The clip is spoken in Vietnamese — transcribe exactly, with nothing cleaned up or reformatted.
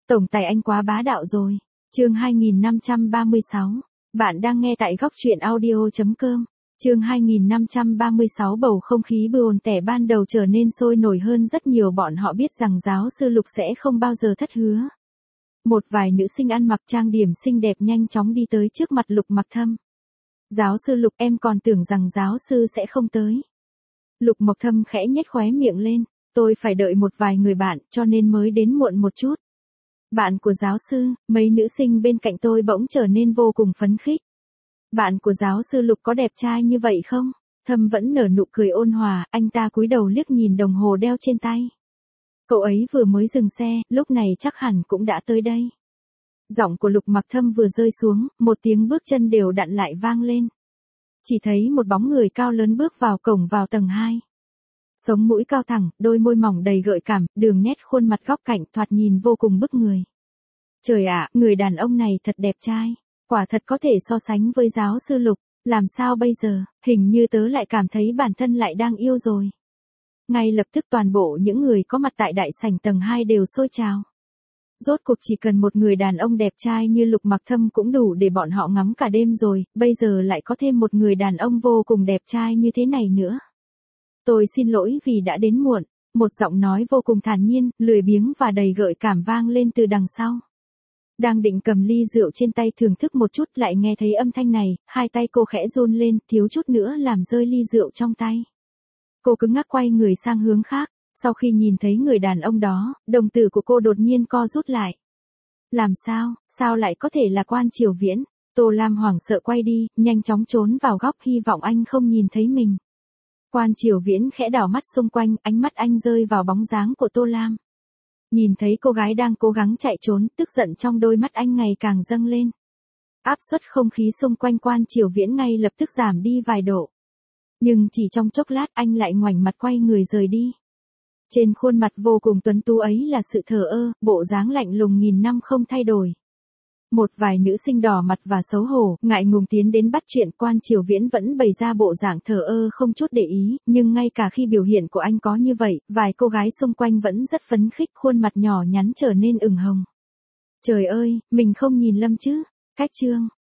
Tổng tài anh quá bá đạo rồi. Chương hai nghìn năm trăm ba mươi sáu. Bạn đang nghe tại góc truyện audio chấm com. Chương hai nghìn năm trăm ba mươi sáu. Bầu không khí buồn tẻ ban đầu trở nên sôi nổi hơn rất nhiều. Bọn họ biết rằng giáo sư Lục sẽ không bao giờ thất hứa. Một vài nữ sinh ăn mặc trang điểm xinh đẹp nhanh chóng đi tới trước mặt Lục Mặc Thâm. Giáo sư Lục, em còn tưởng rằng giáo sư sẽ không tới. Lục Mặc Thâm khẽ nhếch khóe miệng lên. Tôi phải đợi một vài người bạn cho nên mới đến muộn một chút. Bạn của giáo sư, mấy nữ sinh bên cạnh tôi bỗng trở nên vô cùng phấn khích. Bạn của giáo sư Lục có đẹp trai như vậy không? Thâm vẫn nở nụ cười ôn hòa, anh ta cúi đầu liếc nhìn đồng hồ đeo trên tay. Cậu ấy vừa mới dừng xe, lúc này chắc hẳn cũng đã tới đây. Giọng của Lục Mặc Thâm vừa rơi xuống, một tiếng bước chân đều đặn lại vang lên. Chỉ thấy một bóng người cao lớn bước vào cổng vào tầng hai. Sống mũi cao thẳng, đôi môi mỏng đầy gợi cảm, đường nét khuôn mặt góc cạnh thoạt nhìn vô cùng bức người. Trời ạ, người đàn ông này thật đẹp trai, quả thật có thể so sánh với giáo sư Lục, làm sao bây giờ, hình như tớ lại cảm thấy bản thân lại đang yêu rồi. Ngay lập tức toàn bộ những người có mặt tại đại sảnh tầng hai đều sôi trào. Rốt cuộc chỉ cần một người đàn ông đẹp trai như Lục Mặc Thâm cũng đủ để bọn họ ngắm cả đêm rồi, bây giờ lại có thêm một người đàn ông vô cùng đẹp trai như thế này nữa. Tôi xin lỗi vì đã đến muộn, một giọng nói vô cùng thản nhiên, lười biếng và đầy gợi cảm vang lên từ đằng sau. Đang định cầm ly rượu trên tay thưởng thức một chút lại nghe thấy âm thanh này, hai tay cô khẽ run lên, thiếu chút nữa làm rơi ly rượu trong tay. Cô cứng ngắc quay người sang hướng khác, sau khi nhìn thấy người đàn ông đó, đồng tử của cô đột nhiên co rút lại. Làm sao, sao lại có thể là Quan Triều Viễn? Tô Lam hoảng sợ quay đi, nhanh chóng trốn vào góc hy vọng anh không nhìn thấy mình. Quan Triều Viễn khẽ đảo mắt xung quanh, ánh mắt anh rơi vào bóng dáng của Tô Lam. Nhìn thấy cô gái đang cố gắng chạy trốn, tức giận trong đôi mắt anh ngày càng dâng lên. Áp suất không khí xung quanh Quan Triều Viễn ngay lập tức giảm đi vài độ. Nhưng chỉ trong chốc lát anh lại ngoảnh mặt quay người rời đi. Trên khuôn mặt vô cùng tuấn tú ấy là sự thờ ơ, bộ dáng lạnh lùng nghìn năm không thay đổi. Một vài nữ sinh đỏ mặt và xấu hổ, ngại ngùng tiến đến bắt chuyện. Quan Triều Viễn vẫn bày ra bộ dạng thờ ơ không chút để ý, nhưng ngay cả khi biểu hiện của anh có như vậy, vài cô gái xung quanh vẫn rất phấn khích, khuôn mặt nhỏ nhắn trở nên ửng hồng. Trời ơi, mình không nhìn lầm chứ? Cách chương,